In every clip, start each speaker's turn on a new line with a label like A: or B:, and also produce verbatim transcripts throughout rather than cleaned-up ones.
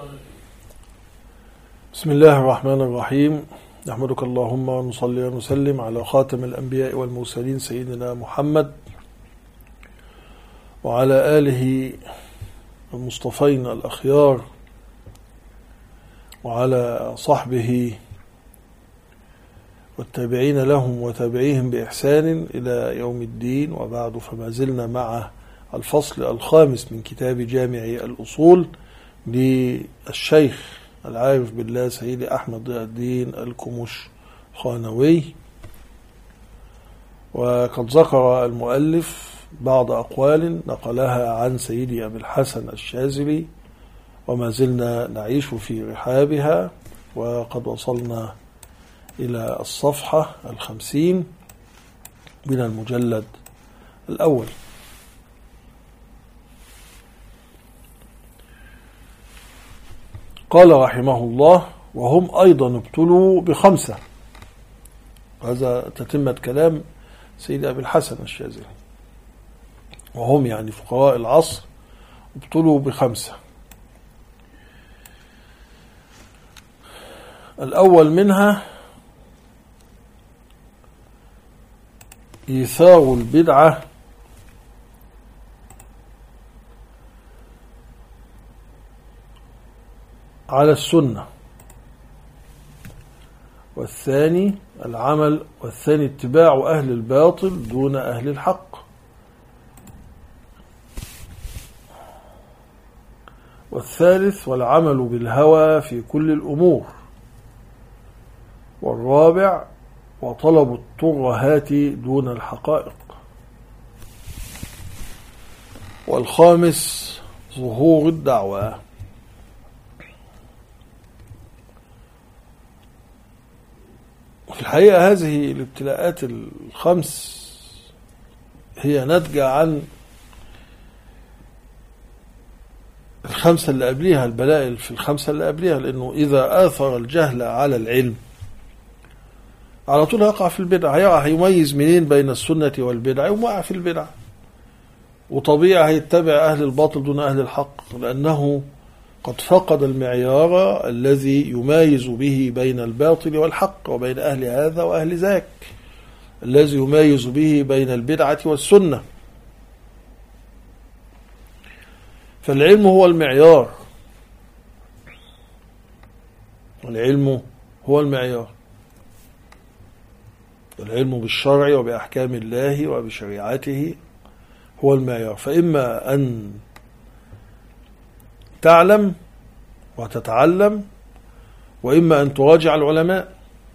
A: بسم الله الرحمن الرحيم. نحمدك اللهم ونصلي ونسلم على خاتم الأنبياء والمرسلين سيدنا محمد وعلى آله المصطفين الأخيار وعلى صحبه والتابعين لهم وتابعيهم بإحسان إلى يوم الدين، وبعد، فما زلنا مع الفصل الخامس من كتاب جامع الأصول للشيخ العارف بالله سيد أحمد ضياء الدين الكمش-خانوي. وقد ذكر المؤلف بعض أقوال نقلها عن سيدي أبي الحسن الشاذلي، وما زلنا نعيش في رحابها، وقد وصلنا إلى الصفحة الخمسين من المجلد الأول. قال رحمه الله: وهم أيضا ابتلوا بخمسة. هذا تتمة كلام سيد أبي الحسن الشاذلي. وهم يعني فقراء العصر ابتلوا بخمسة. الأول منها إيثار البدعة على السنة، والثاني العمل والثاني اتباع أهل الباطل دون أهل الحق، والثالث والعمل بالهوى في كل الأمور، والرابع وطلب الترهات دون الحقائق، والخامس ظهور الدعوة. في الحقيقة هذه الابتلاءات الخمس هي ناتجة عن الخمسة اللي قبليها، البلاء في الخمسة اللي قبليها، لأنه إذا آثر الجهل على العلم على طول هيقع في البدع، هيميز منين بين السنة والبدع، ومقع في البدع، وطبيعي هيتبع أهل الباطل دون أهل الحق، لأنه قد فقد المعيار الذي يميز به بين الباطل والحق، وبين أهل هذا وأهل ذاك، الذي يميز به بين البدعة والسنة. فالعلم هو المعيار، العلم هو المعيار، العلم بالشرع وبأحكام الله وبشريعته هو المعيار. فإما أن تعلم وتتعلم، وإما أن تراجع العلماء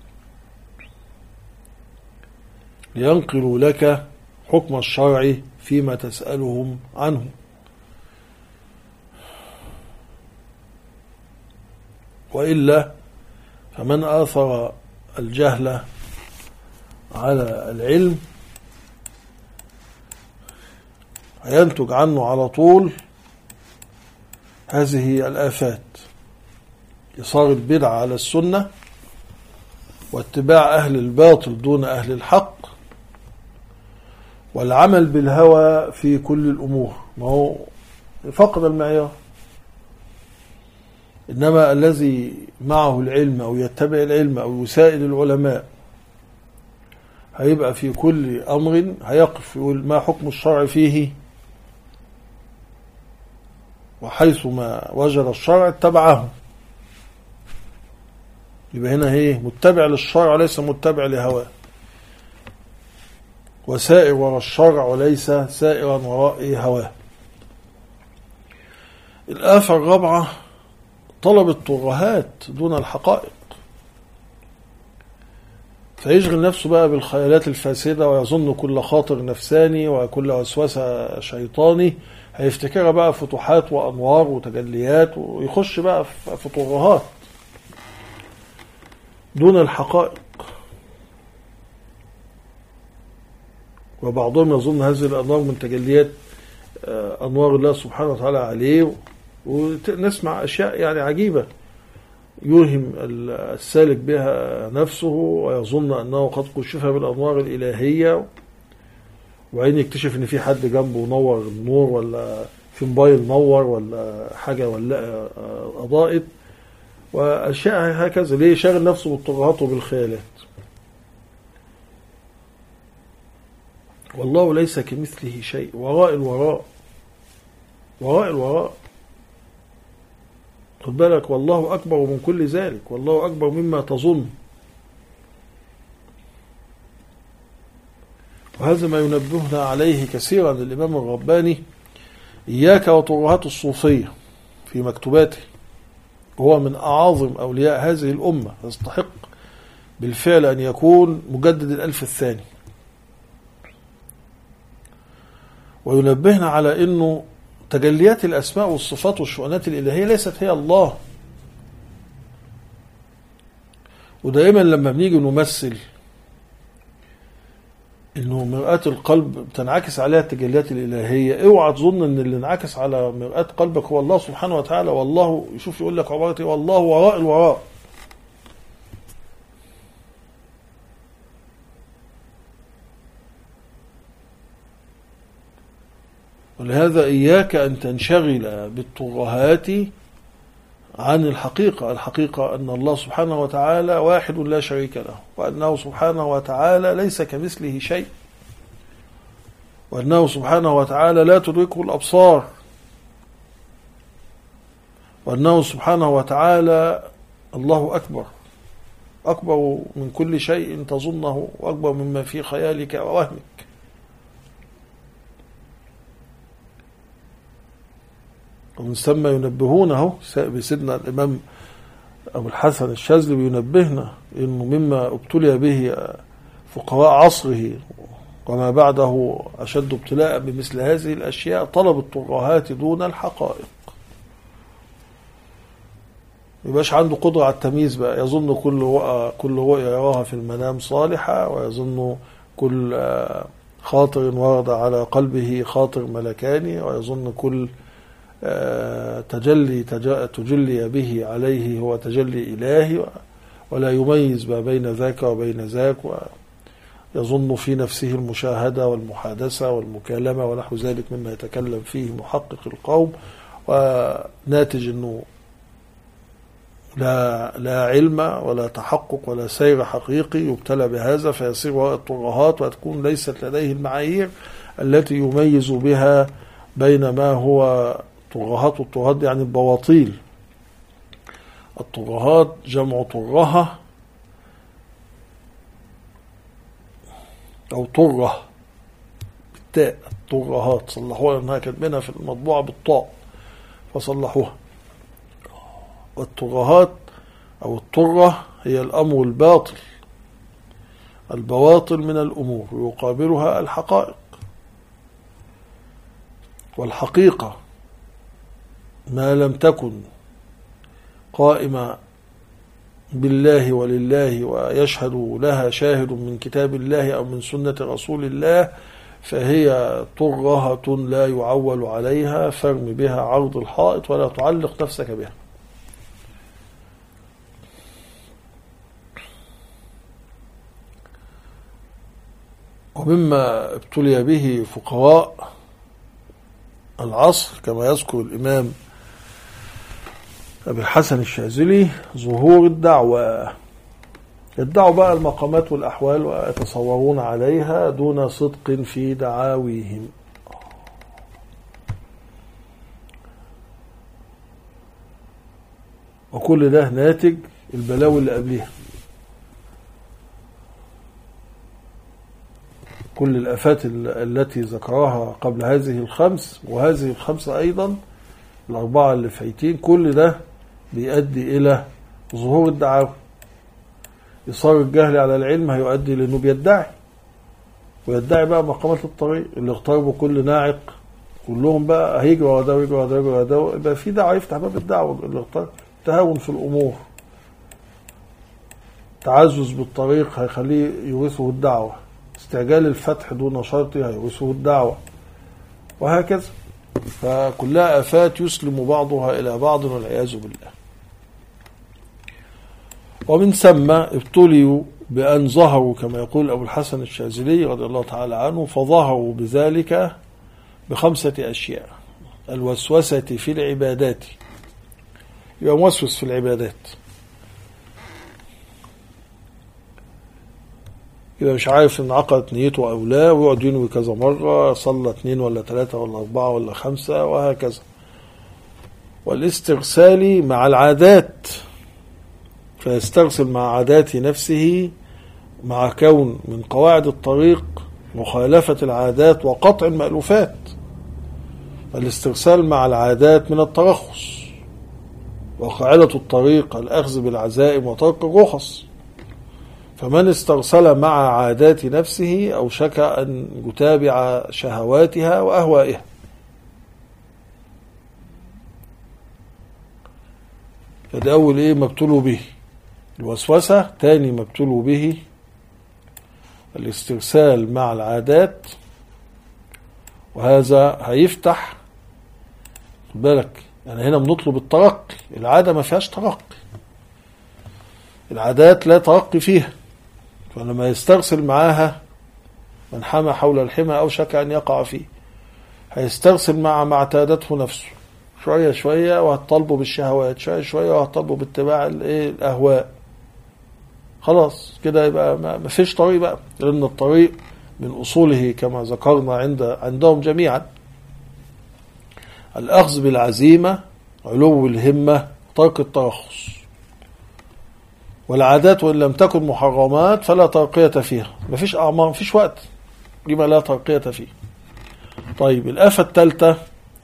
A: لينقلوا لك حكم الشرع فيما تسألهم عنه. وإلا فمن آثر الجهل على العلم هينتج عنه على طول هذه الآفات: إصرار البدعة على السنة، واتباع أهل الباطل دون أهل الحق، والعمل بالهوى في كل الأمور. ما هو فقد المعيار. إنما الذي معه العلم أو يتبع العلم أو يسائل العلماء هيبقى في كل أمر هيقف يقول ما حكم الشرع فيه، وحيث ما وجد الشرع اتبعه. يبقى هنا هي متبع للشرع وليس متبع لهواه، وسائر وراء الشرع وليس سائرا وراء هواه. الآفة الرابعة طلب الترهات دون الحقائق، فيشغل نفسه بقى بالخيالات الفاسدة، ويظن كل خاطر نفساني وكل وسوسة شيطاني هيفتكرها بقى فتوحات وأنوار وتجليات، ويخش بقى في ترهات دون الحقائق. وبعضهم يظن هذه الأنوار من تجليات أنوار الله سبحانه وتعالى عليه، ونسمع أشياء يعني عجيبة يوهم السالك بها نفسه، ويظن أنه قد كشف بالأنوار الإلهية، وعين يكتشف أن في حد جنبه نور النور ولا في موبايل نور ولا حاجة ولا أضاءت وأشياء هكذا. ليه؟ شاغل نفسه بالطغات وبالخيالات. والله ليس كمثله شيء، وراء الوراء، وراء الوراء. خد بالك، والله أكبر من كل ذلك، والله أكبر مما تظن. وهذا ما ينبهنا عليه كثيرا الإمام الرباني: إياك وترهات الصوفية في مكتوباته. هو من أعظم أولياء هذه الأمة، يستحق بالفعل أن يكون مجدد الألف الثاني. وينبهنا على أنه تجليات الأسماء والصفات والشؤونات الإلهية ليست هي الله. ودائما لما بنيجي نمثل انه مرآة القلب بتنعكس عليها التجليات الإلهية، اوعى تظن ان اللي انعكس على مرآة قلبك هو الله سبحانه وتعالى. والله يشوف يقول لك عبارة ايه: والله وراء الوراء. ولهذا إياك أن تنشغل بالترهات عن الحقيقة. الحقيقة أن الله سبحانه وتعالى واحد لا شريك له، وأنه سبحانه وتعالى ليس كمثله شيء، وأنه سبحانه وتعالى لا تدركه الأبصار، وأنه سبحانه وتعالى الله أكبر، أكبر من كل شيء تظنه، وأكبر مما في خيالك ووهمك. ومن ثم ينبهونه بسيدنا الإمام أبو الحسن الشاذلي بينبهنا إنه مما ابتلي به فقهاء عصره وما بعده أشد ابتلاء بمثل هذه الأشياء طلب الترهات دون الحقائق. يبقاش عنده قدرة على التمييز بقى، يظن كل رؤى كل رؤيا يراها في المنام صالحة، ويظن كل خاطر ورد على قلبه خاطر ملكاني، ويظن كل تجلي تجلي به عليه هو تجلي إلهي، ولا يميز ما بين ذاك وبين ذاك، ويظن في نفسه المشاهدة والمحادثة والمكالمة ونحو ذلك مما يتكلم فيه محقق القوم، وناتج أنه لا لا علم ولا تحقق ولا سير حقيقي، يبتلى بهذا فيصير وراء الترهات، وتكون ليست لديه المعايير التي يميز بها بين ما هو ترهات. والترهات يعني البواطيل. الترهات جمع ترهة أو ترة بالتاء، الترهات صلحوها لأنها كاتبينها في المطبوعة بالطاء فصلحوها. والترهات أو الترة هي الأمر الباطل، البواطل من الأمور يقابلها الحقائق. والحقيقة ما لم تكن قائمة بالله ولله ويشهد لها شاهد من كتاب الله أو من سنة رسول الله، فهي ترهة لا يعول عليها، فارم بها عرض الحائط ولا تعلق نفسك بها. ومما ابتلي به فقهاء العصر كما يذكر الإمام أبي الحسن الشاذلي ظهور الدعوة. الدعوة بقى المقامات والأحوال ويتصورون عليها دون صدق في دعاويهم. وكل ده ناتج البلاوي اللي قبلها، كل الآفات التي ذكرها قبل هذه الخمس وهذه الخمسة أيضا الأربعة اللي فايتين، كل ده بيؤدي إلى ظهور الدعاوى. إصرار الجهل على العلم هيؤدي لأنه بيدعي، ويدعي بقى مقامات الطريق اللي اغتربوا كل ناعق كلهم بقى هيجروا ورا ده ويجروا ورا ده ويجروا ورا ده، يبقى في دعوة يفتح باب الدعوة اللي اغترب. تهاون في الأمور، تعزز بالطريق هيخليه يورثه الدعوة، استعجال الفتح دون شرطه هيورثه الدعوة، وهكذا. فكلها آفات يسلم بعضها إلى بعض والعياذ بالله. ومن ثم ابتليوا بأن ظهروا كما يقول أبو الحسن الشاذلي رضي الله تعالى عنه، فظهروا بذلك بخمسة أشياء. الوسوسة في العبادات، يبقى موسوس في العبادات، يبقى مش عارف ان عقدت نيته او لا، ويقعد ينوي كذا مرة، صلى اثنين ولا ثلاثة ولا أربعة ولا خمسة وهكذا. والاستغسال مع العادات، فيستغسل مع عادات نفسه، مع كون من قواعد الطريق مخالفة العادات وقطع المألوفات. الاستغسال مع العادات من الترخص، وقاعدة الطريق الأخذ بالعزائم وترك الرخص. فمن استرسل مع عادات نفسه أوشك أن يتابع شهواتها وأهوائها. فده أول إيه مبتلو به الوسوسة. تاني مبتلو به الاسترسال مع العادات، وهذا هيفتح بالك. يعني هنا بنطلب الترقي، العادة ما فيهاش ترقي، العادات لا ترقي فيها. فلما يسترسل معاها من حمى حول الحمى أوشك أن يقع فيه. هيسترسل مع ما اعتادته نفسه، شوية شوية وهتطلبه بالشهوات، شوية شوية وهتطلبه باتباع الأهواء. خلاص كده يبقى ما فيش طريق بقى، لأن الطريق من أصوله كما ذكرنا عند عندهم جميعا الأخذ بالعزيمة، علو الهمة، ترك الترخص. والعادات وإن لم تكن محرمات فلا ترقية فيها، مفيش أعمار، مفيش وقت، لما لا ترقية فيه. طيب الآفة الثالثة،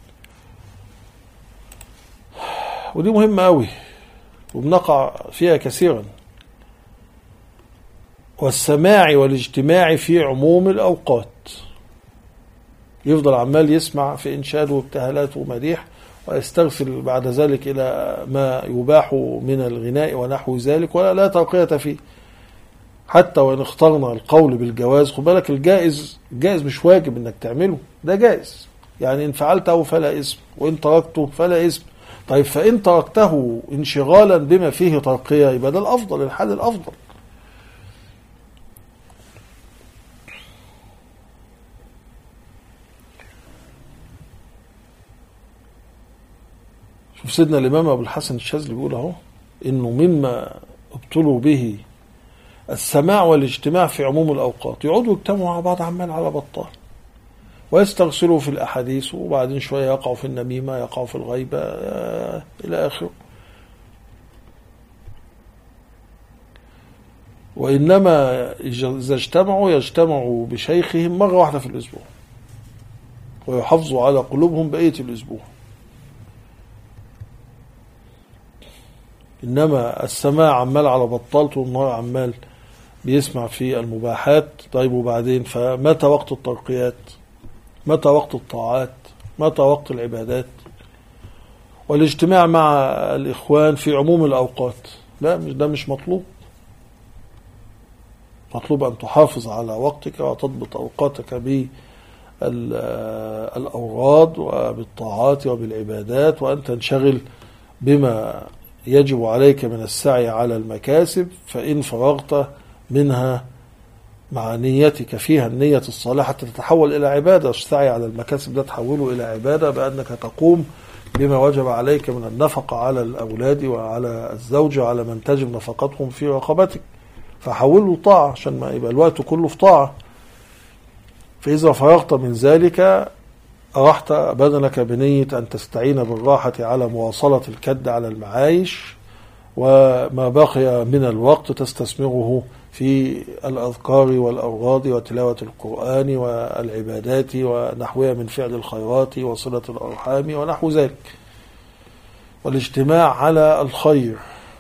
A: ودي مهمة أوي وبنقع فيها كثيرا، والسماع والاجتماع في عموم الأوقات. يفضل عمال يسمع في إنشاد وابتهالات ومديح، ويسترسل بعد ذلك إلى ما يباح من الغناء ونحو ذلك، ولا لا ترقية فيه. حتى وإن اخترنا القول بالجواز، خد بالك الجائز، الجائز مش واجب إنك تعمله، ده جائز، يعني إن فعلته فلا إثم، وإن تركته فلا إثم. طيب فإن تركته انشغالا بما فيه ترقية يبقى ده الأفضل، الحال الأفضل. شوف سيدنا الإمام أبو الحسن الشاذلي بيقول اهو إنه مما ابتلوا به السماع والاجتماع في عموم الأوقات. يقعدوا يجتمعوا مع بعض عمال على بطال، ويستغسلوا في الأحاديث، وبعدين شوية يقعوا في النميمة، يقعوا في الغيبة إلى آخره. وإنما إذا اجتمعوا يجتمعوا بشيخهم مرة واحدة في الأسبوع، ويحافظوا على قلوبهم بقية الأسبوع. إنما السماع عمال على بطال طول النهار، عمال بيسمع في المباحات. طيب وبعدين فمتى وقت الترقيات؟ متى وقت الطاعات؟ متى وقت العبادات؟ والاجتماع مع الإخوان في عموم الأوقات، لا مش ده مش مطلوب. مطلوب أن تحافظ على وقتك وتضبط أوقاتك بالأوراد وبالطاعات وبالعبادات، وأن تنشغل بما يجب عليك من السعي على المكاسب. فإن فرغت منها مع نيتك فيها النية الصالحة تتحول إلى عبادة. السعي على المكاسب ده تحوله إلى عبادة بأنك تقوم بما وجب عليك من النفقة على الأولاد وعلى الزوج وعلى من تجب نفقتهم في رقبتك، فحوله طاعة عشان ما يبقى الوقت كله في طاعة. فإذا فرغت من ذلك أرحت بدنك بنية أن تستعين بالراحة على مواصلة الكد على المعايش، وما بقي من الوقت تستثمره في الأذكار والأوراد وتلاوة القرآن والعبادات ونحوها من فعل الخيرات وصلة الأرحام ونحو ذلك، والاجتماع على الخير.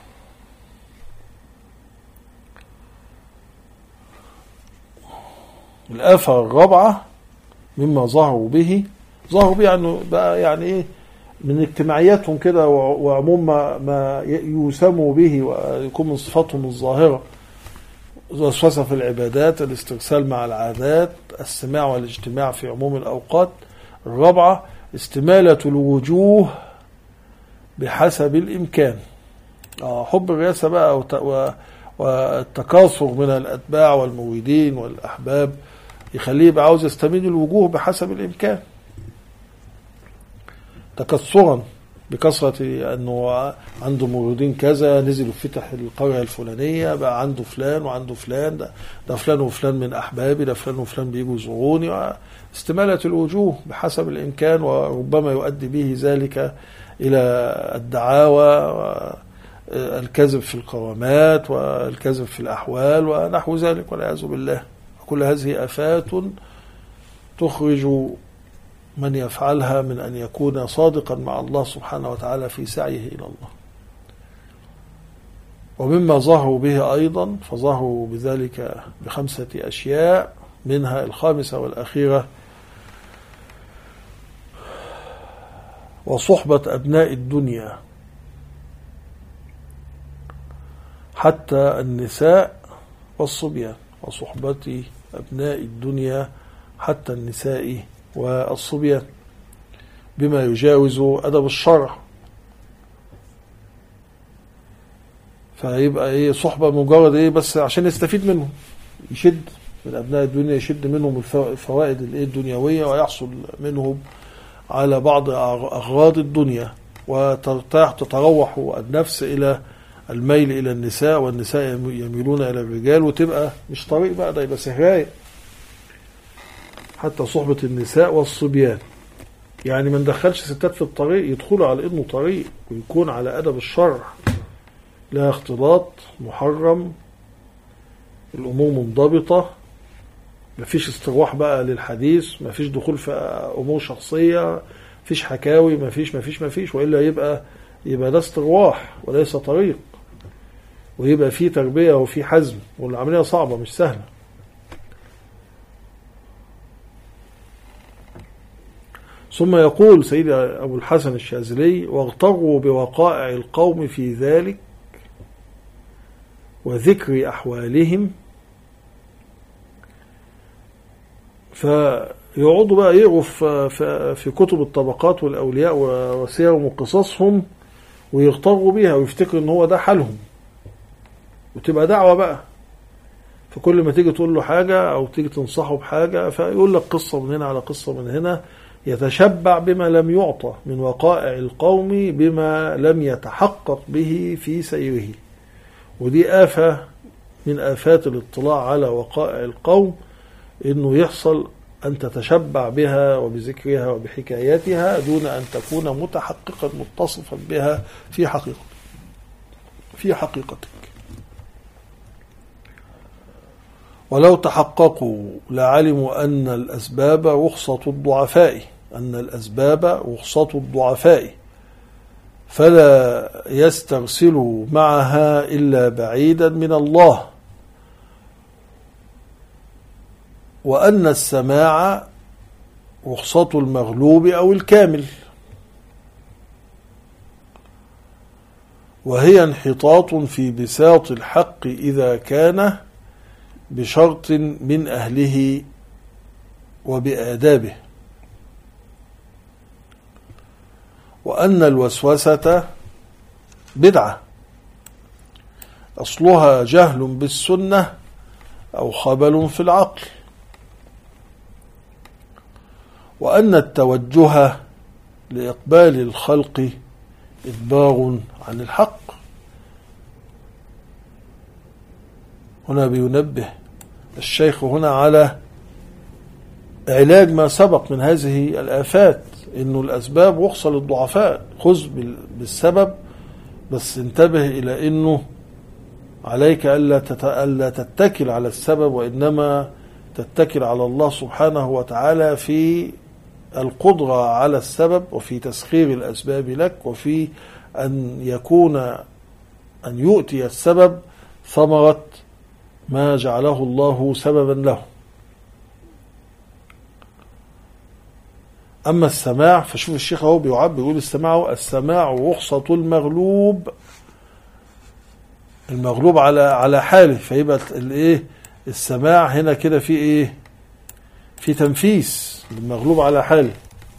A: الآفة الرابعة مما ظهروا به، ظهروا به يعني بقى يعني إيه من اجتماعياتهم كده، وعموم ما, ما يسموا به ويكون من صفاتهم الظاهرة: الوسوسة في العبادات، الاسترسال مع العادات، السماع والاجتماع في عموم الأوقات. الرابعة استمالة الوجوه بحسب الإمكان. حب الرئاسة بقى والتكاثر من الأتباع والمريدين والأحباب يخليه يبقى عاوز يستميل الوجوه بحسب الإمكان. تكثرا بكثرة أنه عنده موجودين كذا، نزلوا فتح القرية الفلانية، بقى عنده فلان وعنده فلان، ده, ده فلان وفلان من أحبابي، ده فلان وفلان بيجوا يزوروني، استمالة الوجوه بحسب الإمكان، وربما يؤدي به ذلك إلى الدعاوى والكذب في القوامات والكذب في الأحوال ونحو ذلك والعياذ بالله. كل هذه آفات تخرج من يفعلها من أن يكون صادقا مع الله سبحانه وتعالى في سعيه إلى الله. ومما ظهروا به أيضا فظهروا بذلك بخمسة أشياء، منها الخامسة والأخيرة وصحبة أبناء الدنيا، حتى النساء والصبيان، وصحبة أبناء الدنيا حتى النساء والصبيان بما يجاوز أدب الشرع. فيبقى ايه صحبة مجرد ايه بس عشان يستفيد منهم، يشد من أبناء الدنيا، يشد منهم الفوائد الدنيوية ويحصل منهم على بعض أغراض الدنيا، وترتاح تتروح النفس إلى الميل إلى النساء، والنساء يميلون إلى الرجال، وتبقى مش طريق بقى، ده يبقى سهراية. حتى صحبة النساء والصبيان، يعني ما ندخلش ستات في الطريق، يدخلوا على إنه طريق ويكون على أدب الشرع، لا اختلاط محرم، الأمور منضبطة، مفيش استرواح بقى للحديث، مفيش دخول في أمور شخصية، مفيش حكاوي، مفيش مفيش مفيش وإلا يبقى يبقى ده استرواح وليس طريق، ويبقى فيه تربية وفيه حزم، والعملية صعبة مش سهلة. ثم يقول سيد أبو الحسن الشاذلي: واغتروا بوقائع القوم في ذلك وذكر أحوالهم، فيقعدوا بقى يقروا في كتب الطبقات والأولياء وسيرهم وقصصهم، ويغتروا بيها ويفتكروا ان هو ده حالهم، وتبقى دعوة بقى. فكل ما تيجي تقول له حاجة أو تيجي تنصحه بحاجة فيقول لك قصة من هنا على قصة من هنا، يتشبع بما لم يعطى من وقائع القوم بما لم يتحقق به في سيره. ودي آفة من آفات الاطلاع على وقائع القوم، إنه يحصل أن تتشبع بها وبذكرها وبحكاياتها دون أن تكون متحققا متصفا بها في حقيقة في حقيقتك. ولو تحققوا لعلموا أن الأسباب رخصة الضعفاء أن الأسباب رخصة الضعفاء فلا يسترسلوا معها إلا بعيدا من الله، وأن السماع رخصة المغلوب أو الكامل، وهي انحطاط في بساط الحق إذا كان بشرط من أهله وبآدابه، وأن الوسوسة بدعة أصلها جهل بالسنة أو خبل في العقل، وأن التوجه لإقبال الخلق إدبار عن الحق. هنا بينبه الشيخ هنا على علاج ما سبق من هذه الآفات، إنه الأسباب رخصة للضعفاء، خذ بالسبب بس انتبه إلى إنه عليك ألا تتكل على السبب، وإنما تتكل على الله سبحانه وتعالى في القدرة على السبب، وفي تسخير الأسباب لك، وفي أن يكون أن يؤتي السبب ثمرة ما جعله الله سببا له. أما السماع فشوف الشيخ هو بيعب يقول السماع السماع رخصة المغلوب المغلوب على على حاله، فيبقى الايه السماع هنا كده في ايه في تنفيس المغلوب على حاله.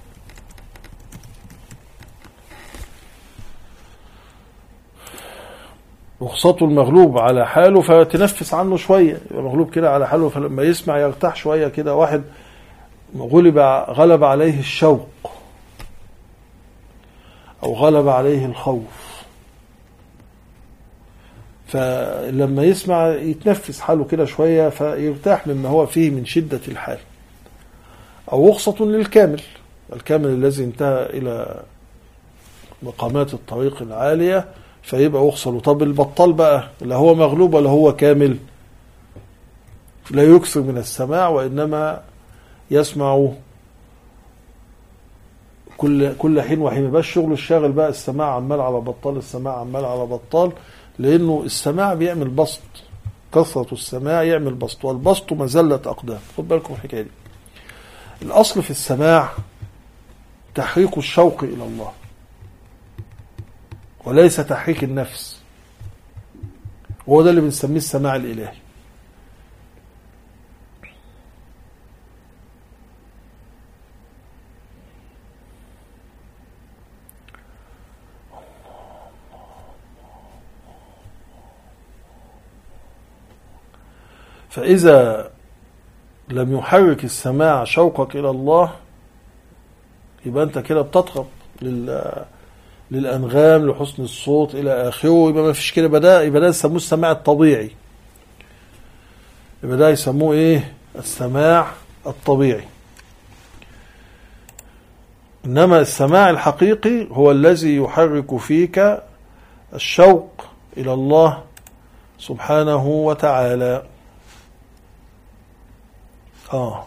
A: رخصة المغلوب على حاله فتنفس عنه شوية، يبقى مغلوب كده على حاله، فلما يسمع يرتاح شوية كده. واحد غلب غلب عليه الشوق أو غلب عليه الخوف، فلما يسمع يتنفس حاله كده شوية فيرتاح مما هو فيه من شدة الحال. أو رخصة للكامل، الكامل الذي انتهى إلى مقامات الطريق العالية فيبقى رخصة له. طب البطال بقى لا هو مغلوب ولا هو كامل، لا يكثر من السماع وإنما يسمع كل كل حين وحين. يبقى الشغل الشاغل بقى السماع عمال على بطال، السماع عمال على بطال، لأنه السماع بيعمل بسط، كثرة السماع يعمل بسط، والبسط مزلة أقدام. خد بالكم الحكاية دي. الأصل في السماع تحريك الشوق إلى الله وليس تحريك النفس، وهو ده اللي بنسميه السماع الإلهي. فإذا لم يحرك السماع شوقك إلى الله يبقى أنت كده بتطرب لل للأنغام، لحسن الصوت إلى آخره، يبقى ما فيش كده. بدأ يبقى ده يسموه السماع الطبيعي، يبقى ده يسموه إيه؟ السماع الطبيعي. إنما السماع الحقيقي هو الذي يحرك فيك الشوق إلى الله سبحانه وتعالى. آه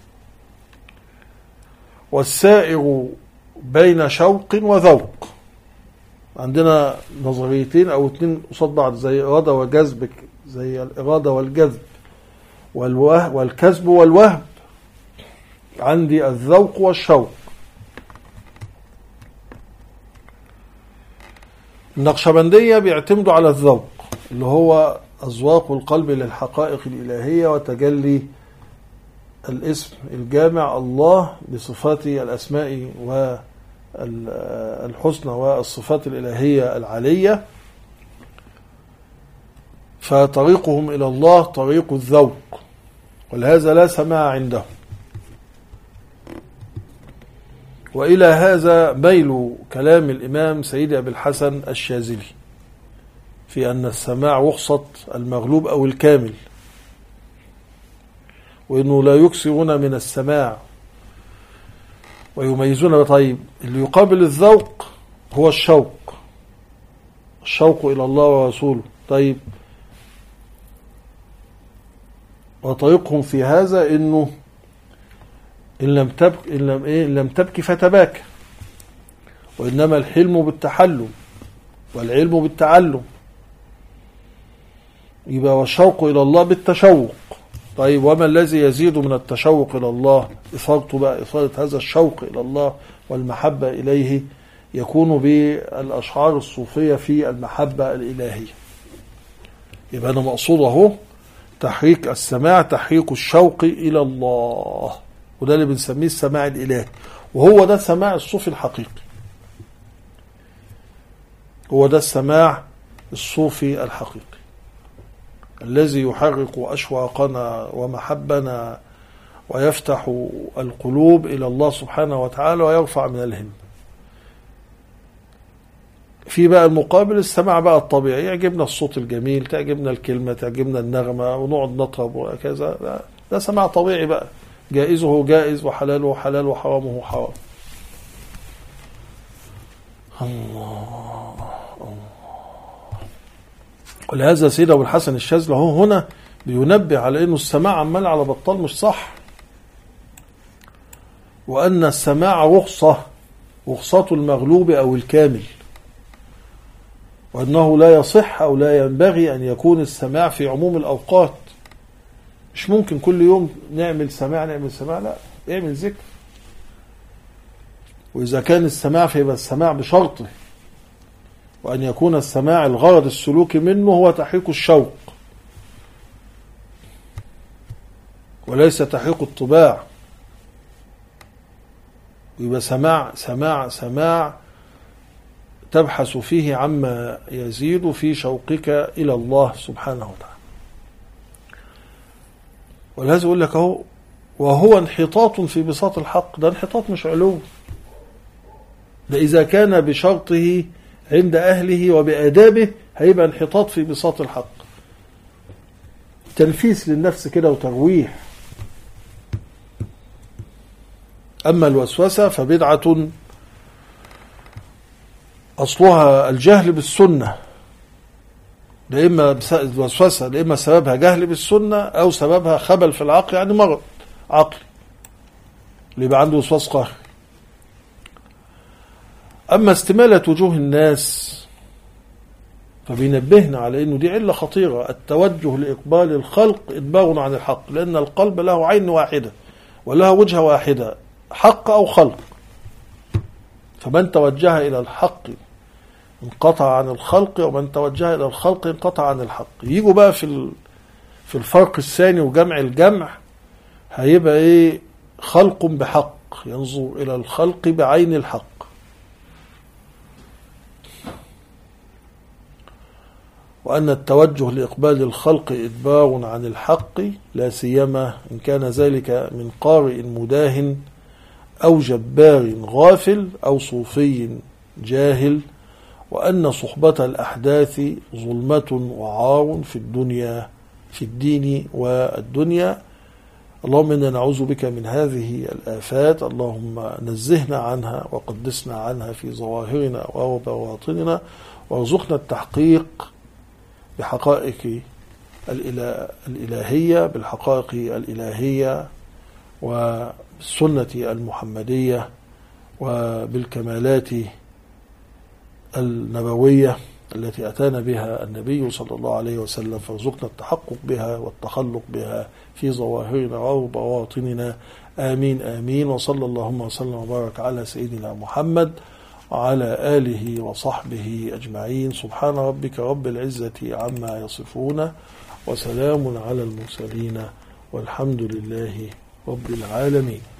A: والسائر بين شوق وذوق. عندنا نظريتين أو اتنين قصاد بعض، زي إرادة وجذب، زي الإرادة والجذب والوه والكذب والوهب. عندي الذوق والشوق. النقشبندية بيعتمدوا على الذوق اللي هو أذواق القلب للحقائق الإلهية وتجلي الاسم الجامع الله بصفات الأسماء والحسنى والصفات الإلهية العالية. فطريقهم إلى الله طريق الذوق، ولهذا لا سماع عندهم. وإلى هذا ميل كلام الإمام سيدي أبي الحسن الشاذلي في أن السماع رخصة المغلوب أو الكامل، وإنه لا يكثرون من السماع ويميزون. طيب اللي يقابل الذوق هو الشوق، الشوق إلى الله ورسوله. طيب وطريقهم في هذا إنه إن لم تبكي إن لم إيه إن لم تبكي فتباكى، وإنما الحلم بالتحلم والعلم بالتعلم. يبقى والشوق إلى الله بالتشوق. طيب وما الذي يزيد من التشوق إلى الله؟ إثارته بقى، إثارة هذا الشوق إلى الله والمحبة إليه يكون بالأشعار الصوفية في المحبة الإلهية. يبقى أنا مقصوده تحريك السماع، تحريك الشوق إلى الله، وده اللي بنسميه السماع الإلهي، وهو ده سماع الصوفي الحقيقي، هو ده السماع الصوفي الحقيقي الذي يحرك أشواقنا ومحبنا ويفتح القلوب إلى الله سبحانه وتعالى ويرفع من الهم. في بقى المقابل السماع بقى الطبيعي، يعجبنا الصوت الجميل، تعجبنا الكلمة، تعجبنا النغمة، ونقعد نطرب وكذا. ده, ده سماع طبيعي بقى، جائزه جائز وحلاله حلال وحرامه حرام. الله الله. ولهذا سيدنا أبو الحسن الشاذلي هو هنا بينبه على إنه السماع عمال على بطال مش صح، وأن السماع رخصة، رخصة المغلوب أو الكامل، وأنه لا يصح أو لا ينبغي أن يكون السماع في عموم الأوقات. مش ممكن كل يوم نعمل سماع نعمل سماع، لا، اعمل ذكر. وإذا كان السماع فيبقى السماع بشرطه، وأن يكون السماع الغرض السلوكي منه هو تحريك الشوق وليس تحريك الطباع. ويبقى سماع سماع سماع تبحث فيه عما يزيد في شوقك إلى الله سبحانه وتعالى. ولهذا يقول لك اهو وهو انحطاط في بساط الحق. ده انحطاط مش علو، ده إذا كان بشرطه عند أهله وبآدابه هيبقى انحطاط في بساط الحق، تنفيس للنفس كده وترويح. أما الوسوسة فبدعة أصلها الجهل بالسنة، ده إما الوسوسة ده إما سببها جهل بالسنة أو سببها خبل في العقل، يعني مرض عقلي اللي يبقى عنده وسواس قهري. أما استمالة وجوه الناس فبينبهنا على أنه دي علة خطيرة، التوجه لإقبال الخلق إدبار عن الحق، لأن القلب له عين واحدة ولها وجهة واحدة، حق أو خلق، فمن توجه إلى الحق انقطع عن الخلق، ومن توجه إلى الخلق انقطع عن الحق. يجوا بقى في في الفرق الثاني وجمع الجمع، هيبقى إيه؟ خلق بحق، ينظر إلى الخلق بعين الحق. وأن التوجه لإقبال الخلق إدبار عن الحق، لا سيما إن كان ذلك من قارئ مداهن أو جبار غافل أو صوفي جاهل. وأن صحبة الأحداث ظلمة وعار في الدنيا في الدين والدنيا. اللهم إنا نعوذ بك من هذه الآفات، اللهم نزهنا عنها وقدسنا عنها في ظواهرنا وبواطننا، وارزقنا التحقيق بحقائق الإلهية بالحقائق الإلهية والسنة المحمدية وبالكمالات النبوية التي أتانا بها النبي صلى الله عليه وسلم، فارزقنا التحقق بها والتخلق بها في ظواهرنا وبواطننا. آمين آمين. وصلى اللهم وسلم وبارك على سيدنا محمد وعلى آله وصحبه أجمعين. سبحان ربك رب العزة عما يصفون، وسلام على المرسلين، والحمد لله رب العالمين.